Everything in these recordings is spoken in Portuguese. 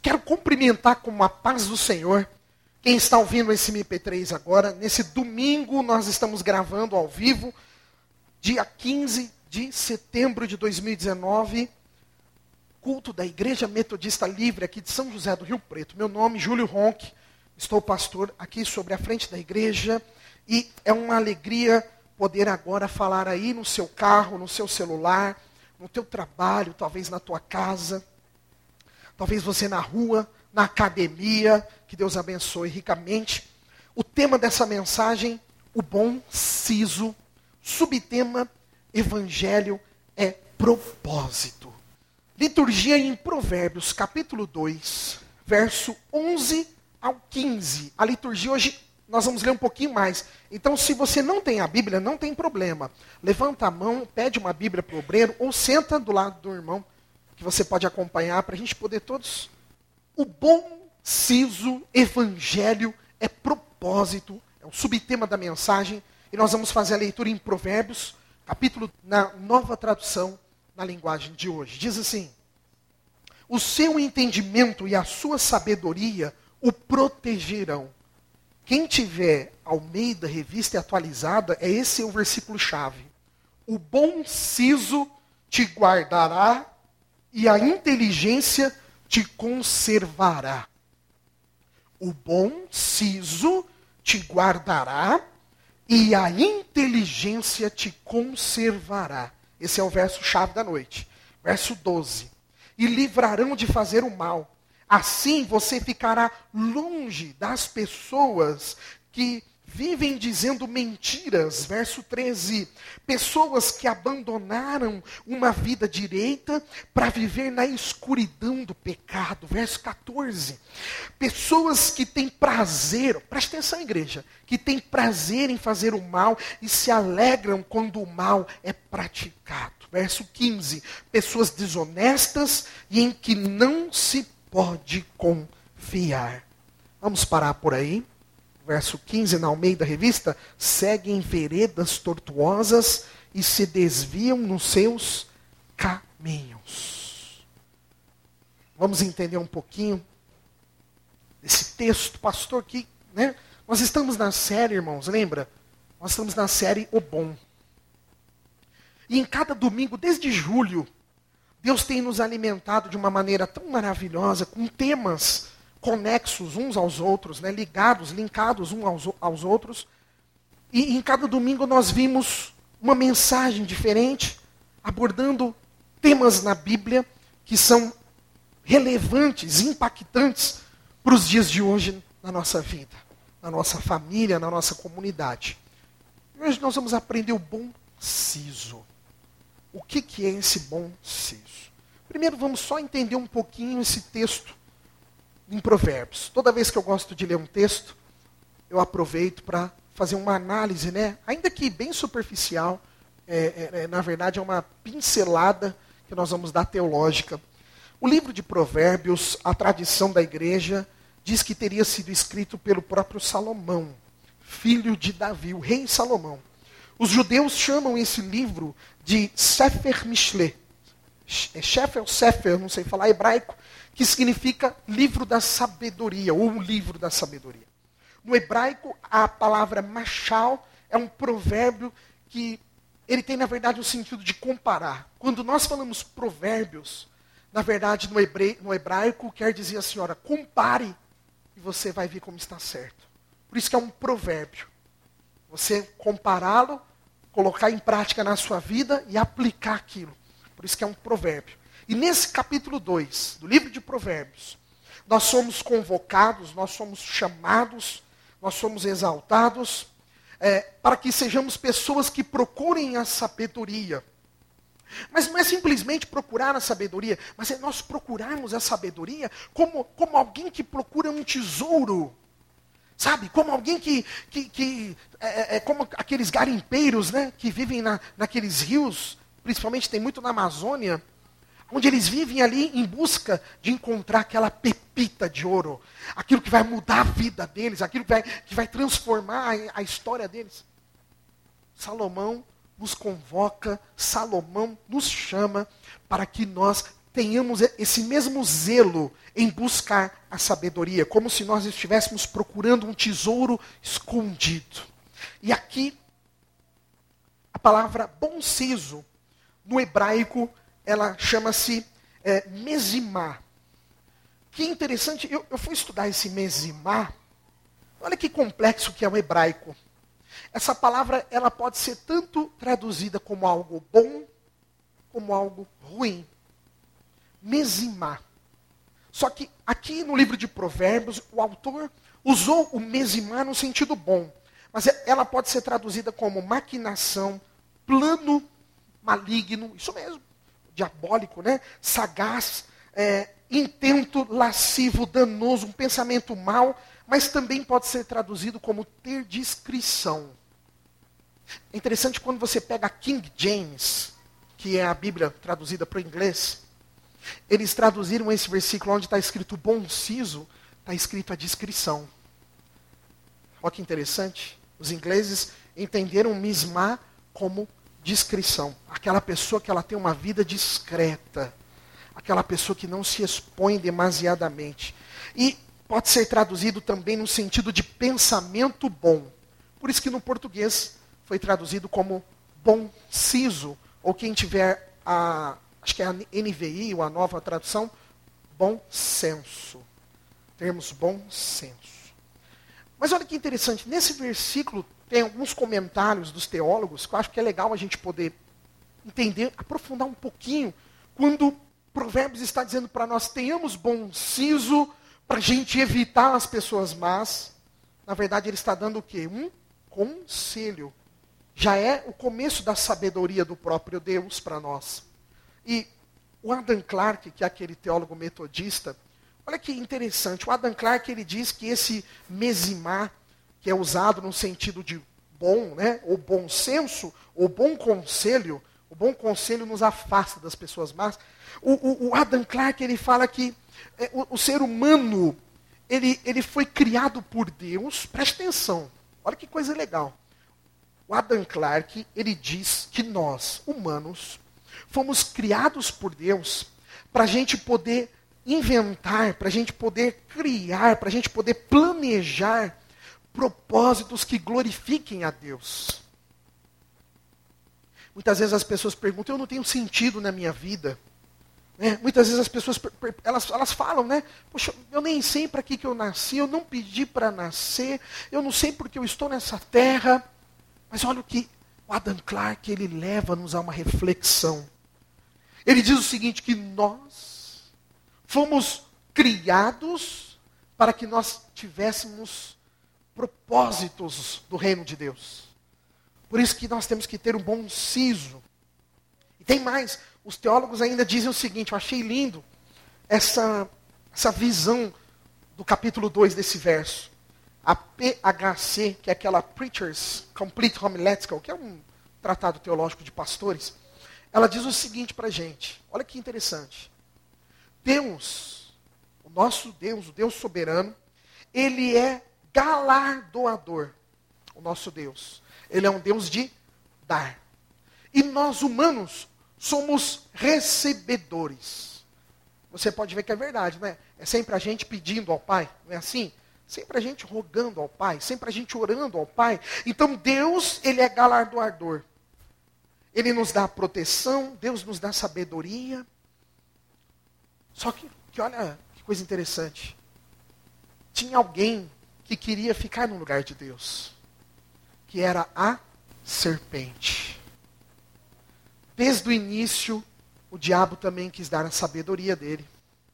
Quero cumprimentar com a paz do Senhor quem está ouvindo esse MP3 agora. Nesse domingo nós estamos gravando ao vivo, dia 15 de setembro de 2019, culto da Igreja Metodista Livre aqui de São José do Rio Preto. Meu nome é Júlio Ronck, estou pastor aqui sobre a frente da igreja e é uma alegria poder agora falar aí no seu carro, no seu celular, no teu trabalho, talvez na tua casa, talvez você na rua, na academia, que Deus abençoe ricamente. O tema dessa mensagem, o bom siso, subtema, evangelho é propósito. Liturgia em Provérbios, capítulo 2, verso 11 ao 15. A liturgia hoje, nós vamos ler um pouquinho mais. Então, se você não tem a Bíblia, não tem problema. Levanta a mão, pede uma Bíblia para o obreiro, ou senta do lado do irmão, que você pode acompanhar, para a gente poder todos... O bom siso, evangelho, é propósito, é o subtema da mensagem, e nós vamos fazer a leitura em Provérbios, capítulo, na nova tradução, na linguagem de hoje. Diz assim: o seu entendimento e a sua sabedoria o protegerão. Quem tiver Almeida, revista e atualizada, esse é o versículo-chave. O bom siso te guardará e a inteligência te conservará. O bom siso te guardará e a inteligência te conservará. Esse é o verso-chave da noite. Verso 12. E livrarão de fazer o mal. Assim você ficará longe das pessoas que vivem dizendo mentiras. Verso 13. Pessoas que abandonaram uma vida direita para viver na escuridão do pecado. Verso 14. Pessoas que têm prazer, preste atenção, igreja, que têm prazer em fazer o mal e se alegram quando o mal é praticado. Verso 15. Pessoas desonestas e em que não se pode confiar. Vamos parar por aí. Verso 15, na Almeida Revista, seguem veredas tortuosas e se desviam nos seus caminhos. Vamos entender um pouquinho desse texto, pastor, que, né? Nós estamos na série, irmãos, lembra? Nós estamos na série O Bom. E em cada domingo, desde julho, Deus tem nos alimentado de uma maneira tão maravilhosa, com temas conexos uns aos outros, né, linkados uns aos outros. E em cada domingo nós vimos uma mensagem diferente, abordando temas na Bíblia que são relevantes, impactantes para os dias de hoje na nossa vida, na nossa família, na nossa comunidade. E hoje nós vamos aprender o bom siso. O que é esse bom siso? Primeiro vamos só entender um pouquinho esse texto em Provérbios. Toda vez que eu gosto de ler um texto, eu aproveito para fazer uma análise, né? Ainda que bem superficial, na verdade é uma pincelada que nós vamos dar teológica. O livro de Provérbios, a tradição da igreja, diz que teria sido escrito pelo próprio Salomão, filho de Davi, o rei Salomão. Os judeus chamam esse livro de Sefer Mishle. Sefer, não sei falar hebraico, que significa livro da sabedoria, ou livro da sabedoria. No hebraico, a palavra machal é um provérbio que ele tem, na verdade, o sentido de comparar. Quando nós falamos provérbios, na verdade, no hebraico, quer dizer assim, olha, compare e você vai ver como está certo. Por isso que é um provérbio. Você compará-lo, colocar em prática na sua vida e aplicar aquilo. Por isso que é um provérbio. E nesse capítulo 2 do livro de Provérbios, nós somos convocados, nós somos chamados, nós somos exaltados, para que sejamos pessoas que procurem a sabedoria. Mas não é simplesmente procurar a sabedoria, mas é nós procurarmos a sabedoria como alguém que procura um tesouro. Sabe, como alguém como aqueles garimpeiros, né, que vivem naqueles rios, principalmente tem muito na Amazônia, onde eles vivem ali em busca de encontrar aquela pepita de ouro, aquilo que vai mudar a vida deles, aquilo que vai transformar a história deles. Salomão nos convoca, Salomão nos chama para que nós tenhamos esse mesmo zelo em buscar a sabedoria, como se nós estivéssemos procurando um tesouro escondido. E aqui, a palavra bom siso, no hebraico, ela chama-se mesimá. Que interessante, eu fui estudar esse mesimá. Olha que complexo que é o hebraico. Essa palavra, ela pode ser tanto traduzida como algo bom, como algo ruim. Mesimá. Só que aqui no livro de Provérbios, o autor usou o mesimá no sentido bom. Mas ela pode ser traduzida como maquinação, plano maligno, isso mesmo, diabólico, né? Sagaz, intento lascivo, danoso, um pensamento mau, mas também pode ser traduzido como ter discrição. É interessante quando você pega a King James, que é a Bíblia traduzida para o inglês, eles traduziram esse versículo onde está escrito bom siso, está escrito a discrição. Olha que interessante. Os ingleses entenderam mismá como discrição. Aquela pessoa que ela tem uma vida discreta. Aquela pessoa que não se expõe demasiadamente. E pode ser traduzido também no sentido de pensamento bom. Por isso que no português foi traduzido como bom siso. Ou quem tiver acho que é a NVI, ou a nova tradução, bom senso. Termos bom senso. Mas olha que interessante, nesse versículo tem alguns comentários dos teólogos que eu acho que é legal a gente poder entender, aprofundar um pouquinho, quando Provérbios está dizendo para nós, tenhamos bom siso para a gente evitar as pessoas más. Na verdade, ele está dando o quê? Um conselho. Já é o começo da sabedoria do próprio Deus para nós. E o Adam Clarke, que é aquele teólogo metodista, olha que interessante, o Adam Clarke ele diz que esse mesimá, que é usado no sentido de bom, né, ou bom senso, ou bom conselho, o bom conselho nos afasta das pessoas más. O Adam Clarke ele fala que o ser humano, ele foi criado por Deus, preste atenção, olha que coisa legal. O Adam Clarke, ele diz que nós, humanos, fomos criados por Deus para a gente poder inventar, para a gente poder criar, para a gente poder planejar propósitos que glorifiquem a Deus. Muitas vezes as pessoas perguntam, eu não tenho sentido na minha vida. Né? Muitas vezes as pessoas elas falam, né? Poxa, eu nem sei para que eu nasci, eu não pedi para nascer, eu não sei porque eu estou nessa terra. Mas olha o que o Adam Clarke ele leva-nos a uma reflexão. Ele diz o seguinte, que nós fomos criados para que nós tivéssemos propósitos do reino de Deus. Por isso que nós temos que ter um bom siso. E tem mais, os teólogos ainda dizem o seguinte, eu achei lindo essa visão do capítulo 2 desse verso. A PHC, que é aquela Preacher's Complete Homiletical, que é um tratado teológico de pastores, ela diz o seguinte para a gente, olha que interessante. Deus, o nosso Deus, o Deus soberano, ele é galardoador, o nosso Deus. Ele é um Deus de dar. E nós humanos somos recebedores. Você pode ver que é verdade, não é? É sempre a gente pedindo ao Pai, não é assim? Sempre a gente rogando ao Pai, sempre a gente orando ao Pai. Então Deus, ele é galardoador. Ele nos dá proteção, Deus nos dá sabedoria. Só que olha que coisa interessante. Tinha alguém que queria ficar no lugar de Deus, que era a serpente. Desde o início, o diabo também quis dar a sabedoria dele.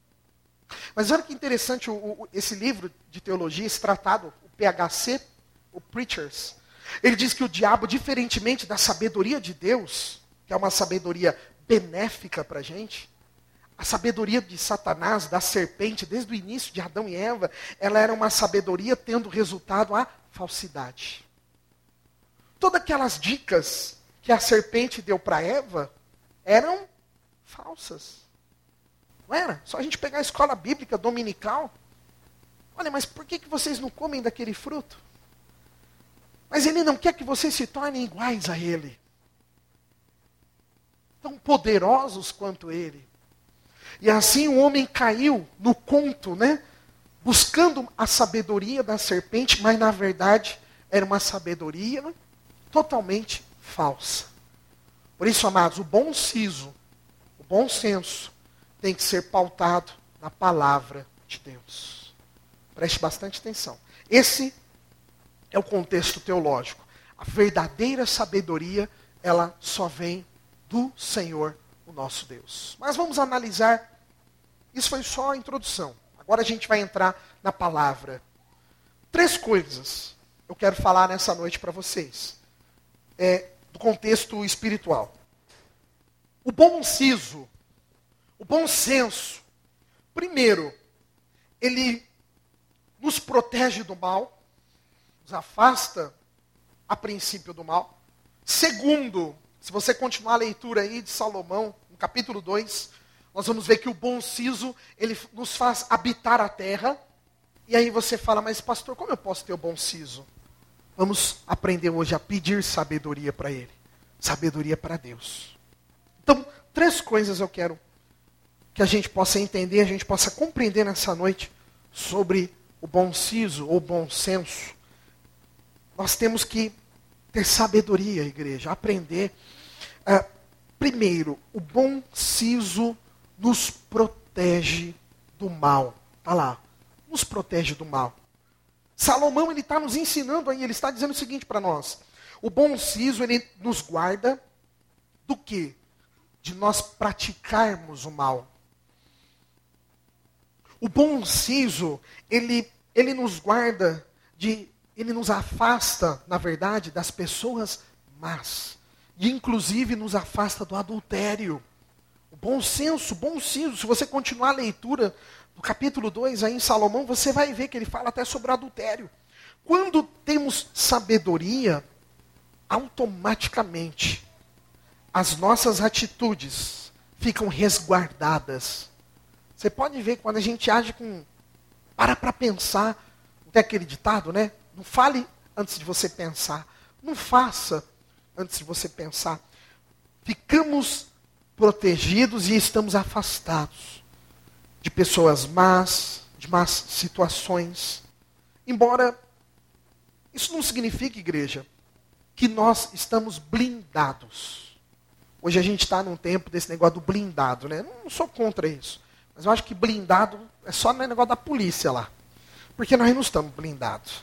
Mas olha que interessante esse livro de teologia, esse tratado, o PHC, o Preachers. Ele diz que o diabo, diferentemente da sabedoria de Deus, que é uma sabedoria benéfica para a gente, a sabedoria de Satanás, da serpente, desde o início de Adão e Eva, ela era uma sabedoria tendo resultado a falsidade. Todas aquelas dicas que a serpente deu para Eva eram falsas. Não era? Só a gente pegar a escola bíblica dominical. Olha, mas por que vocês não comem daquele fruto? Mas ele não quer que vocês se tornem iguais a ele. Tão poderosos quanto ele. E assim o homem caiu no conto, né? Buscando a sabedoria da serpente, mas na verdade era uma sabedoria totalmente falsa. Por isso, amados, o bom siso, o bom senso, tem que ser pautado na palavra de Deus. Preste bastante atenção. Esse é o contexto teológico. A verdadeira sabedoria, ela só vem do Senhor, o nosso Deus. Mas vamos analisar, isso foi só a introdução. Agora a gente vai entrar na palavra. 3 coisas eu quero falar nessa noite para vocês. Do contexto espiritual. O bom siso, o bom senso, primeiro, ele nos protege do mal, nos afasta a princípio do mal. Segundo, se você continuar a leitura aí de Salomão, no capítulo 2, nós vamos ver que o bom siso, ele nos faz habitar a terra. E aí você fala, mas pastor, como eu posso ter o bom siso? Vamos aprender hoje a pedir sabedoria para ele. Sabedoria para Deus. Então, 3 coisas eu quero que a gente possa entender, a gente possa compreender nessa noite sobre o bom siso ou bom senso. Nós temos que ter sabedoria, igreja, aprender. Primeiro, o bom siso nos protege do mal. Está lá, nos protege do mal. Salomão, ele está nos ensinando aí, ele está dizendo o seguinte para nós. O bom siso, ele nos guarda do quê? De nós praticarmos o mal. O bom siso, ele nos guarda ele nos afasta, na verdade, das pessoas más. E inclusive nos afasta do adultério. O bom senso, o bom siso, se você continuar a leitura do capítulo 2 aí em Salomão, você vai ver que ele fala até sobre o adultério. Quando temos sabedoria, automaticamente as nossas atitudes ficam resguardadas. Você pode ver quando a gente age com... Para pensar. Tem aquele ditado, né? Não fale antes de você pensar. Não faça antes de você pensar. Ficamos protegidos e estamos afastados de pessoas más, de más situações. Embora isso não signifique, igreja, que nós estamos blindados. Hoje a gente está num tempo desse negócio do blindado, né? Não sou contra isso. Mas eu acho que blindado é só no negócio da polícia lá. Porque nós não estamos blindados.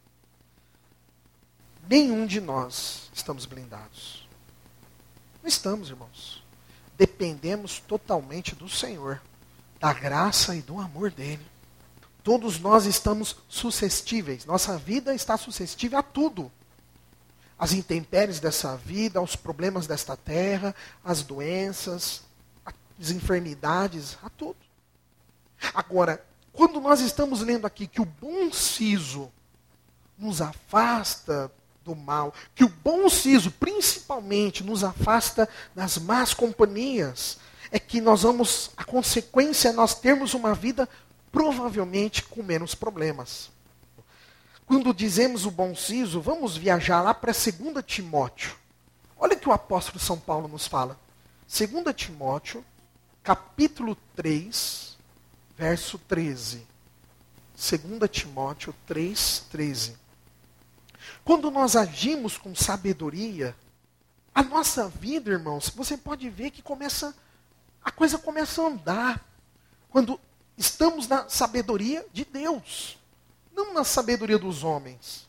Nenhum de nós estamos blindados. Não estamos, irmãos. Dependemos totalmente do Senhor, da graça e do amor dele. Todos nós estamos suscetíveis. Nossa vida está suscetível a tudo. As intempéries dessa vida, aos problemas desta terra, as doenças, as enfermidades, a tudo. Agora, quando nós estamos lendo aqui que o bom siso nos afasta do mal, que o bom siso principalmente nos afasta das más companhias, é que a consequência é nós termos uma vida provavelmente com menos problemas. Quando dizemos o bom siso, vamos viajar lá para 2 Timóteo. Olha o que o apóstolo São Paulo nos fala. 2 Timóteo, capítulo 3, verso 13. 2 Timóteo 3, 13. Quando nós agimos com sabedoria, a nossa vida, irmãos, você pode ver que a coisa começa a andar. Quando estamos na sabedoria de Deus, não na sabedoria dos homens.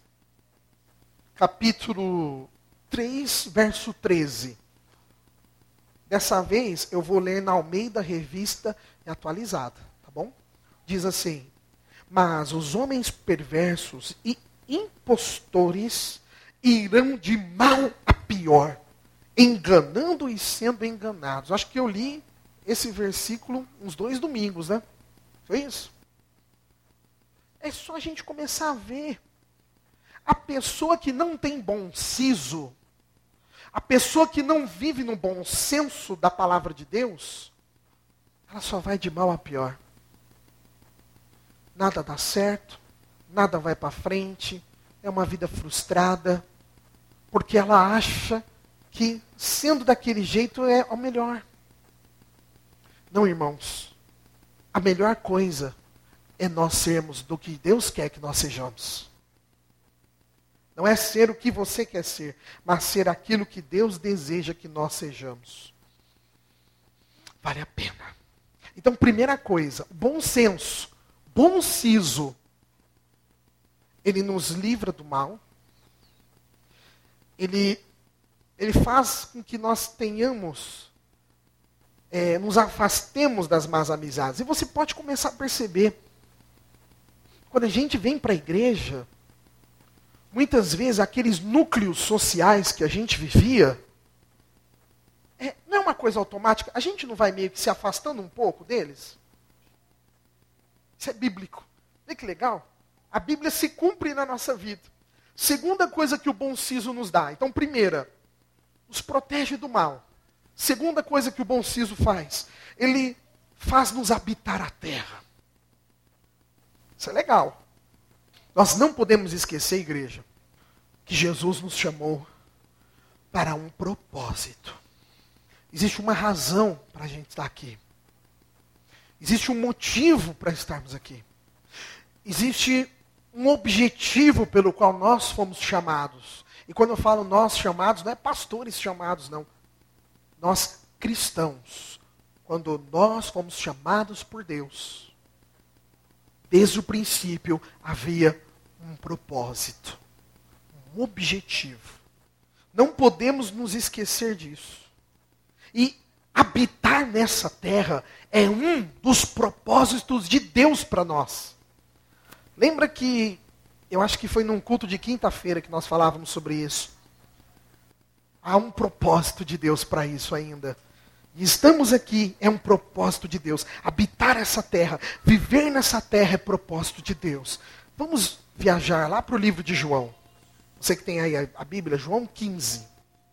Capítulo 3, verso 13. Dessa vez eu vou ler na Almeida Revista e Atualizada, tá bom? Diz assim: mas os homens perversos e impostores irão de mal a pior, enganando e sendo enganados. Acho que eu li esse versículo uns 2 domingos, né? Foi isso? É só a gente começar a ver. A pessoa que não tem bom siso, a pessoa que não vive no bom senso da palavra de Deus, ela só vai de mal a pior. Nada dá certo, nada vai para frente, é uma vida frustrada, porque ela acha que sendo daquele jeito é o melhor. Não, irmãos. A melhor coisa é nós sermos do que Deus quer que nós sejamos. Não é ser o que você quer ser, mas ser aquilo que Deus deseja que nós sejamos. Vale a pena. Então, primeira coisa, bom senso, bom siso. Ele nos livra do mal. Ele faz com que nós tenhamos, nos afastemos das más amizades. E você pode começar a perceber, quando a gente vem para a igreja, muitas vezes aqueles núcleos sociais que a gente vivia, não é uma coisa automática. A gente não vai meio que se afastando um pouco deles? Isso é bíblico. Vê que legal? A Bíblia se cumpre na nossa vida. Segunda coisa que o bom siso nos dá. Então, primeira, nos protege do mal. Segunda coisa que o bom siso faz, ele faz-nos habitar a terra. Isso é legal. Nós não podemos esquecer, igreja, que Jesus nos chamou para um propósito. Existe uma razão para a gente estar aqui. Existe um motivo para estarmos aqui. Existe um objetivo pelo qual nós fomos chamados. E quando eu falo nós chamados, não é pastores chamados, não. Nós cristãos. Quando nós fomos chamados por Deus, desde o princípio havia um propósito, um objetivo. Não podemos nos esquecer disso. E habitar nessa terra é um dos propósitos de Deus para nós. Lembra que, eu acho que foi num culto de quinta-feira que nós falávamos sobre isso. Há um propósito de Deus para isso ainda. E estamos aqui, é um propósito de Deus. Habitar essa terra, viver nessa terra é propósito de Deus. Vamos viajar lá para o livro de João. Você que tem aí a Bíblia, João 15.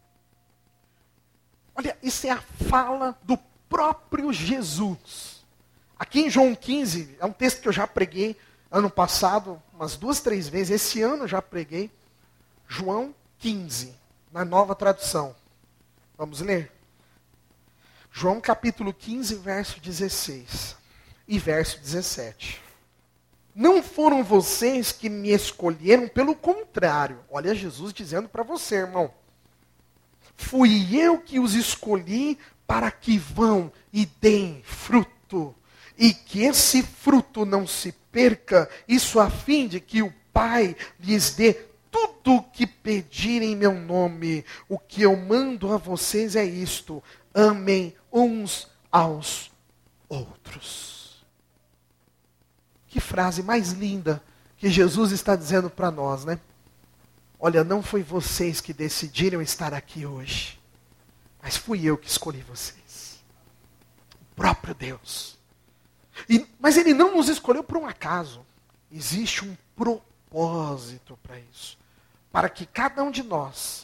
Olha, isso é a fala do próprio Jesus. Aqui em João 15, é um texto que eu já preguei ano passado, umas 2, 3 vezes. Esse ano eu já preguei. João 15, na Nova Tradução. Vamos ler? João capítulo 15, verso 16 e verso 17. Não foram vocês que me escolheram, pelo contrário. Olha Jesus dizendo para você, irmão. Fui eu que os escolhi para que vão e deem fruto. E que esse fruto não se perca, isso a fim de que o Pai lhes dê tudo o que pedirem em meu nome. O que eu mando a vocês é isto: amem uns aos outros. Que frase mais linda que Jesus está dizendo para nós, né? Olha, não foi vocês que decidiram estar aqui hoje, mas fui eu que escolhi vocês. O próprio Deus. Mas Ele não nos escolheu por um acaso. Existe um propósito para isso. Para que cada um de nós,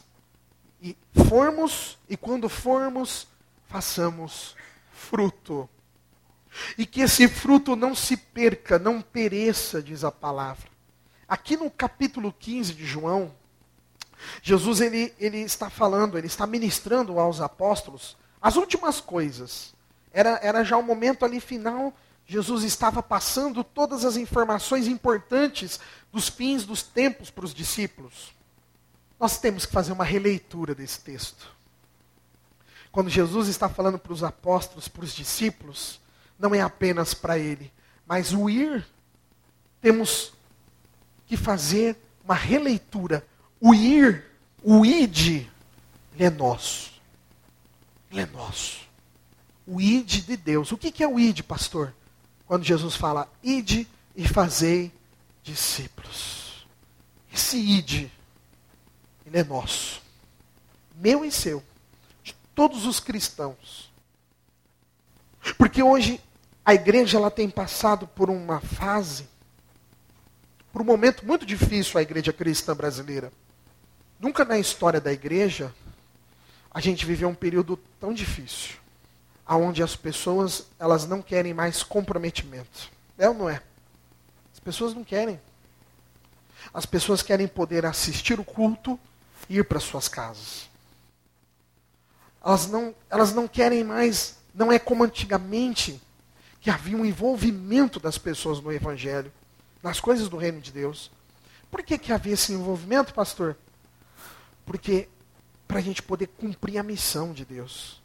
quando formos, façamos fruto. E que esse fruto não se perca, não pereça, diz a palavra. Aqui no capítulo 15 de João, Jesus ele está falando, ele está ministrando aos apóstolos as últimas coisas. Era já o momento ali final, Jesus estava passando todas as informações importantes dos fins dos tempos para os discípulos. Nós temos que fazer uma releitura desse texto. Quando Jesus está falando para os apóstolos, para os discípulos, não é apenas para ele, mas o ir, temos que fazer uma releitura. O ir, o ide, ele é nosso. Ele é nosso. O ide de Deus. O que é o ide, pastor? Quando Jesus fala, ide e fazei discípulos. Esse ide, ele é nosso. Meu e seu. De todos os cristãos. Porque hoje a igreja ela tem passado por uma fase, por um momento muito difícil, a igreja cristã brasileira. Nunca na história da igreja a gente viveu um período tão difícil, onde as pessoas elas não querem mais comprometimento. É ou não é? As pessoas não querem. As pessoas querem poder assistir o culto e ir para suas casas. Elas não querem mais Não é como antigamente, que havia um envolvimento das pessoas no Evangelho, nas coisas do reino de Deus. Por que havia esse envolvimento, pastor? Porque para a gente poder cumprir a missão de Deus.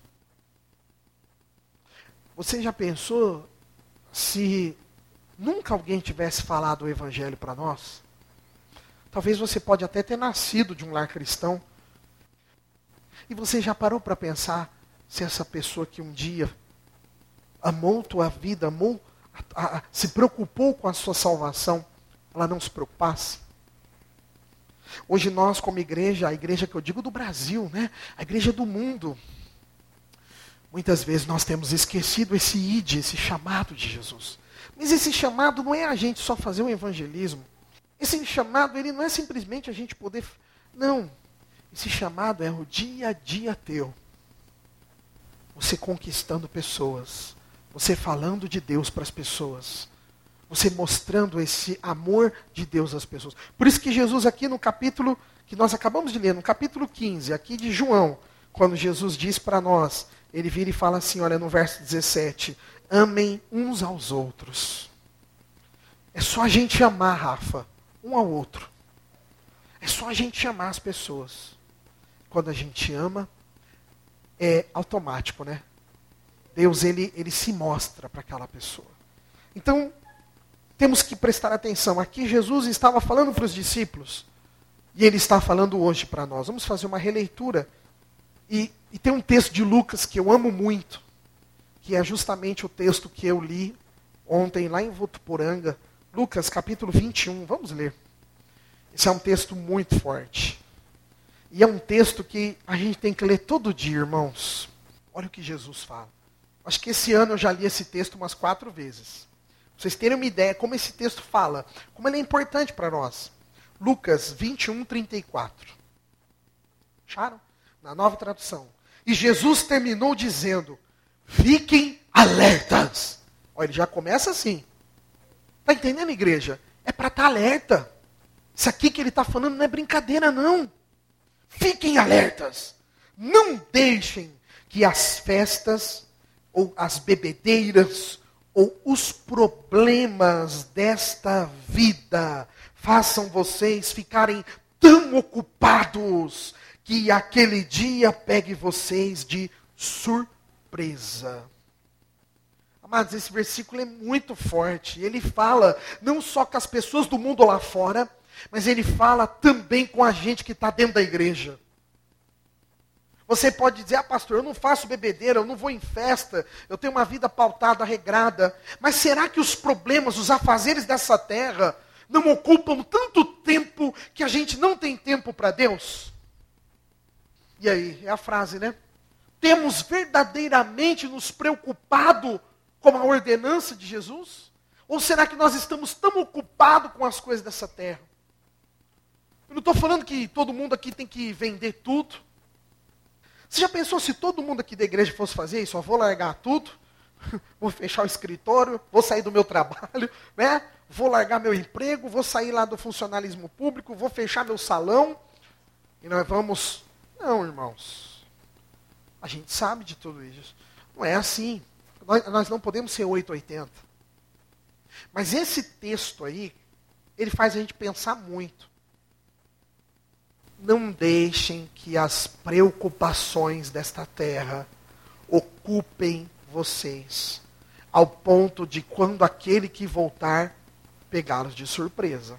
Você já pensou se nunca alguém tivesse falado o Evangelho para nós? Talvez você pode até ter nascido de um lar cristão. E você já parou para pensar se essa pessoa que um dia amou tua vida, se preocupou com a sua salvação, ela não se preocupasse? Hoje nós, como igreja, a igreja que eu digo do Brasil, né? A igreja do mundo, muitas vezes nós temos esquecido esse ide, esse chamado de Jesus. Mas esse chamado não é a gente só fazer um evangelismo. Esse chamado, ele não é simplesmente a gente poder... Não. Esse chamado é o dia a dia teu. Você conquistando pessoas. Você falando de Deus para as pessoas. Você mostrando esse amor de Deus às pessoas. Por isso que Jesus aqui no capítulo que nós acabamos de ler, no capítulo 15, aqui de João, quando Jesus diz para nós, ele vira e fala assim, olha no verso 17, amem uns aos outros. É só a gente amar, Rafa, um ao outro. É só a gente amar as pessoas. Quando a gente ama, é automático, né? Deus, ele se mostra para aquela pessoa. Então, temos que prestar atenção. Aqui Jesus estava falando para os discípulos. E ele está falando hoje para nós. Vamos fazer uma releitura. E tem um texto de Lucas que eu amo muito. Que é justamente o texto que eu li ontem lá em Votuporanga. Lucas capítulo 21. Vamos ler. Esse é um texto muito forte. E é um texto que a gente tem que ler todo dia, irmãos. Olha o que Jesus fala. Acho que esse ano eu já li esse texto umas 4 vezes. Pra vocês terem uma ideia como esse texto fala, como ele é importante para nós. Lucas 21, 34. Acharam? Na nova tradução. E Jesus terminou dizendo, fiquem alertas. Olha, ele já começa assim. Está entendendo, igreja? É para estar alerta. Isso aqui que ele está falando não é brincadeira, não. Fiquem alertas. Não deixem que as festas, ou as bebedeiras, ou os problemas desta vida façam vocês ficarem tão ocupados que aquele dia pegue vocês de surpresa. Amados, esse versículo é muito forte. Ele fala não só com as pessoas do mundo lá fora, mas ele fala também com a gente que está dentro da igreja. Você pode dizer, pastor, eu não faço bebedeira, eu não vou em festa, eu tenho uma vida pautada, regrada. Mas será que os problemas, os afazeres dessa terra, não ocupam tanto tempo que a gente não tem tempo para Deus? E aí, é a frase, né? Temos verdadeiramente nos preocupado com a ordenança de Jesus? Ou será que nós estamos tão ocupados com as coisas dessa terra? Eu não estou falando que todo mundo aqui tem que vender tudo. Você já pensou se todo mundo aqui da igreja fosse fazer isso? Eu vou largar tudo, vou fechar o escritório, vou sair do meu trabalho, né? Vou largar meu emprego, vou sair lá do funcionalismo público, vou fechar meu salão, e nós vamos... Não, irmãos. A gente sabe de tudo isso. Não é assim. Nós não podemos ser 880. Mas esse texto aí, ele faz a gente pensar muito. Não deixem que as preocupações desta terra ocupem vocês, ao ponto de quando aquele que voltar, pegá-los de surpresa.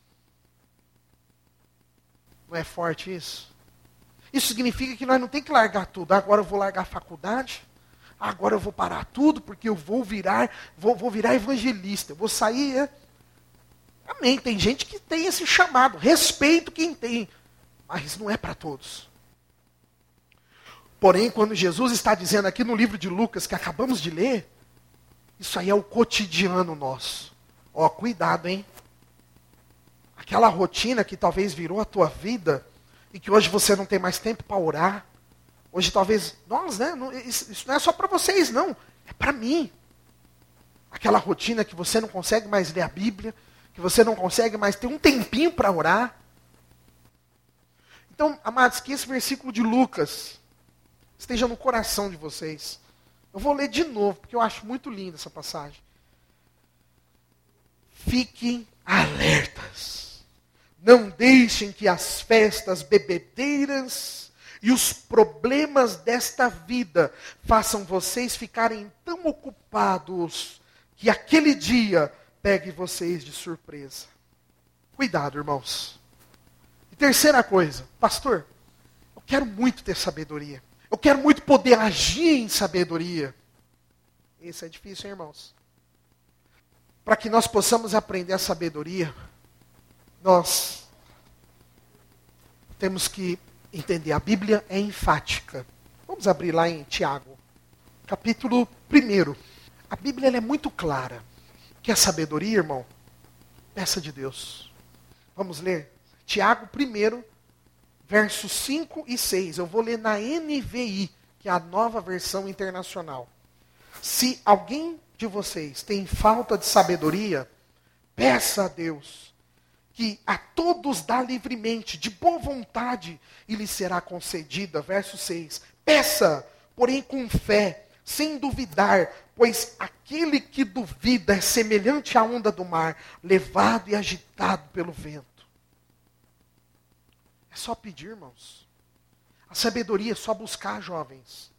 Não é forte isso? Isso significa que nós não temos que largar tudo. Agora eu vou largar a faculdade, agora eu vou parar tudo, porque eu vou virar evangelista, eu vou sair... Amém, tem gente que tem esse chamado, respeito quem tem, mas não é para todos. Porém, quando Jesus está dizendo aqui no livro de Lucas, que acabamos de ler, isso aí é o cotidiano nosso. Ó, cuidado, hein? Aquela rotina que talvez virou a tua vida, e que hoje você não tem mais tempo para orar. Hoje talvez, nós, né? Isso não é só para vocês, não. É para mim. Aquela rotina que você não consegue mais ler a Bíblia, que você não consegue mais ter um tempinho para orar. Então, amados, que esse versículo de Lucas esteja no coração de vocês. Eu vou ler de novo, porque eu acho muito linda essa passagem. Fiquem alertas. Não deixem que as festas, bebedeiras e os problemas desta vida façam vocês ficarem tão ocupados que aquele dia pegue vocês de surpresa. Cuidado, irmãos. E terceira coisa, pastor, eu quero muito ter sabedoria. Eu quero muito poder agir em sabedoria. Isso é difícil, hein, irmãos? Para que nós possamos aprender a sabedoria, nós temos que entender. A Bíblia é enfática. Vamos abrir lá em Tiago, capítulo 1. A Bíblia ela é muito clara. Quer sabedoria, irmão? Peça de Deus. Vamos ler? Tiago 1, versos 5 e 6. Eu vou ler na NVI, que é a nova versão internacional. Se alguém de vocês tem falta de sabedoria, peça a Deus, que a todos dá livremente, de boa vontade, e lhe será concedida. Verso 6. Peça, porém com fé, sem duvidar, pois aquele que duvida é semelhante à onda do mar, levado e agitado pelo vento. É só pedir, irmãos. A sabedoria é só buscar, jovens.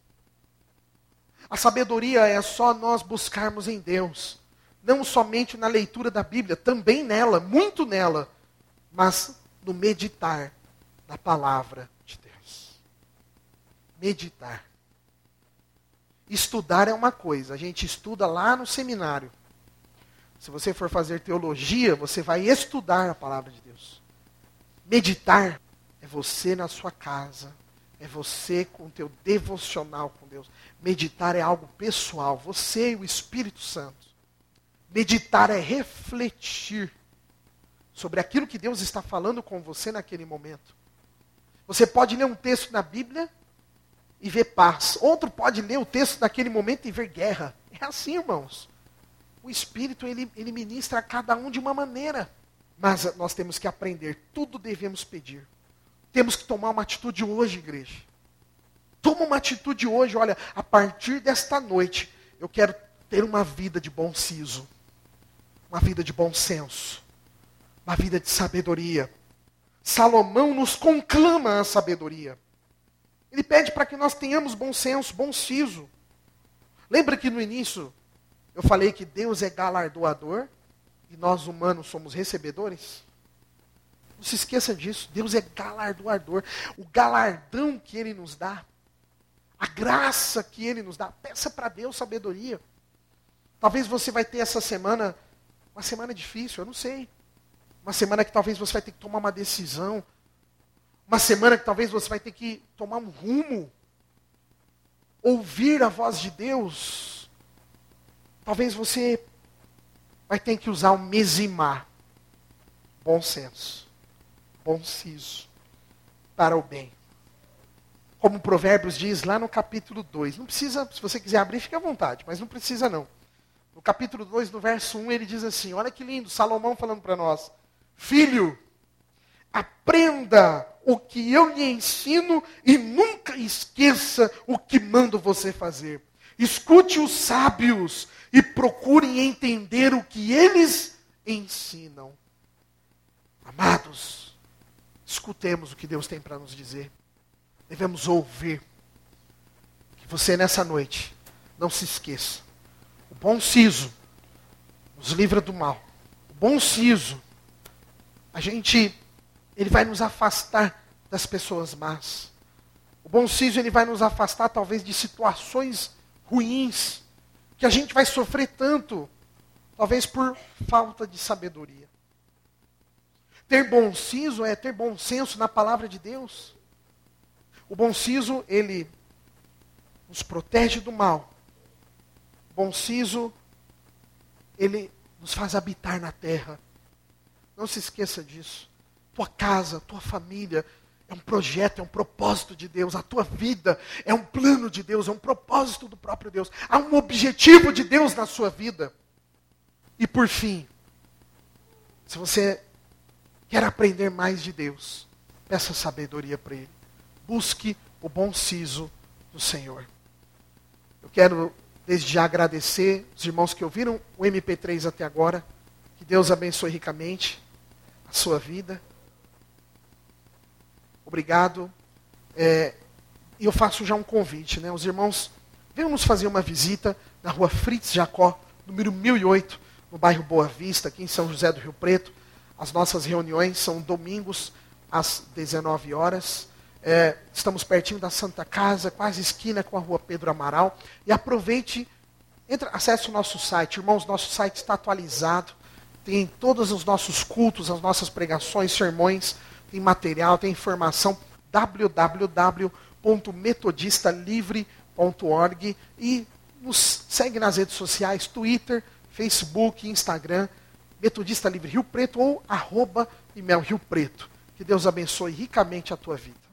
A sabedoria é só nós buscarmos em Deus. Não somente na leitura da Bíblia, também nela, muito nela, mas no meditar na palavra de Deus. Meditar. Estudar é uma coisa, a gente estuda lá no seminário. Se você for fazer teologia, você vai estudar a palavra de Deus. Meditar é você na sua casa, é você com o teu devocional com Deus. Meditar é algo pessoal, você e o Espírito Santo. Meditar é refletir sobre aquilo que Deus está falando com você naquele momento. Você pode ler um texto na Bíblia e ver paz. Outro pode ler o texto naquele momento e ver guerra. É assim, irmãos. O Espírito, ele ministra a cada um de uma maneira. Mas nós temos que aprender, tudo devemos pedir. Temos que tomar uma atitude hoje, igreja. Toma uma atitude hoje, olha, a partir desta noite, eu quero ter uma vida de bom siso, uma vida de bom senso, uma vida de sabedoria. Salomão nos conclama a sabedoria. Ele pede para que nós tenhamos bom senso, bom siso. Lembra que no início eu falei que Deus é galardoador e nós humanos somos recebedores? Não se esqueça disso, Deus é galardoador. O galardão que Ele nos dá, a graça que Ele nos dá, peça para Deus sabedoria. Talvez você vai ter essa semana, uma semana difícil, eu não sei. Uma semana que talvez você vai ter que tomar uma decisão. Uma semana que talvez você vai ter que tomar um rumo. Ouvir a voz de Deus. Talvez você vai ter que usar o mesimar. Bom senso. Bom siso. Para o bem. Como Provérbios diz lá no capítulo 2. Não precisa, se você quiser abrir, fique à vontade. Mas não precisa não. No capítulo 2, no verso 1, ele diz assim. Olha que lindo, Salomão falando para nós. Filho, aprenda o que eu lhe ensino e nunca esqueça o que mando você fazer. Escute os sábios e procurem entender o que eles ensinam. Amados, escutemos o que Deus tem para nos dizer. Devemos ouvir. Que você nessa noite não se esqueça. O bom siso nos livra do mal. O bom siso, ele vai nos afastar das pessoas más. O bom siso, ele vai nos afastar talvez de situações ruins, que a gente vai sofrer tanto, talvez por falta de sabedoria. Ter bom siso é ter bom senso na palavra de Deus. O bom siso, ele nos protege do mal. O bom siso, ele nos faz habitar na terra. Não se esqueça disso. Tua casa, tua família é um projeto, é um propósito de Deus. A tua vida é um plano de Deus, é um propósito do próprio Deus. Há um objetivo de Deus na sua vida. E por fim, se você quer aprender mais de Deus, peça sabedoria para Ele. Busque o bom siso do Senhor. Eu quero desde já agradecer os irmãos que ouviram o MP3 até agora. Que Deus abençoe ricamente a sua vida. Obrigado. E eu faço já um convite, né? Os irmãos, venham nos fazer uma visita na rua Fritz Jacó, número 1008, no bairro Boa Vista, aqui em São José do Rio Preto. As nossas reuniões são domingos às 19 horas. Estamos pertinho da Santa Casa, quase esquina com a rua Pedro Amaral. E aproveite, acesse o nosso site. Irmãos, nosso site está atualizado. Tem todos os nossos cultos, as nossas pregações, sermões, tem material, tem informação. www.metodistalivre.org. E nos segue nas redes sociais, Twitter, Facebook, Instagram, Metodista Livre Rio Preto ou @Imel Rio Preto. Que Deus abençoe ricamente a tua vida.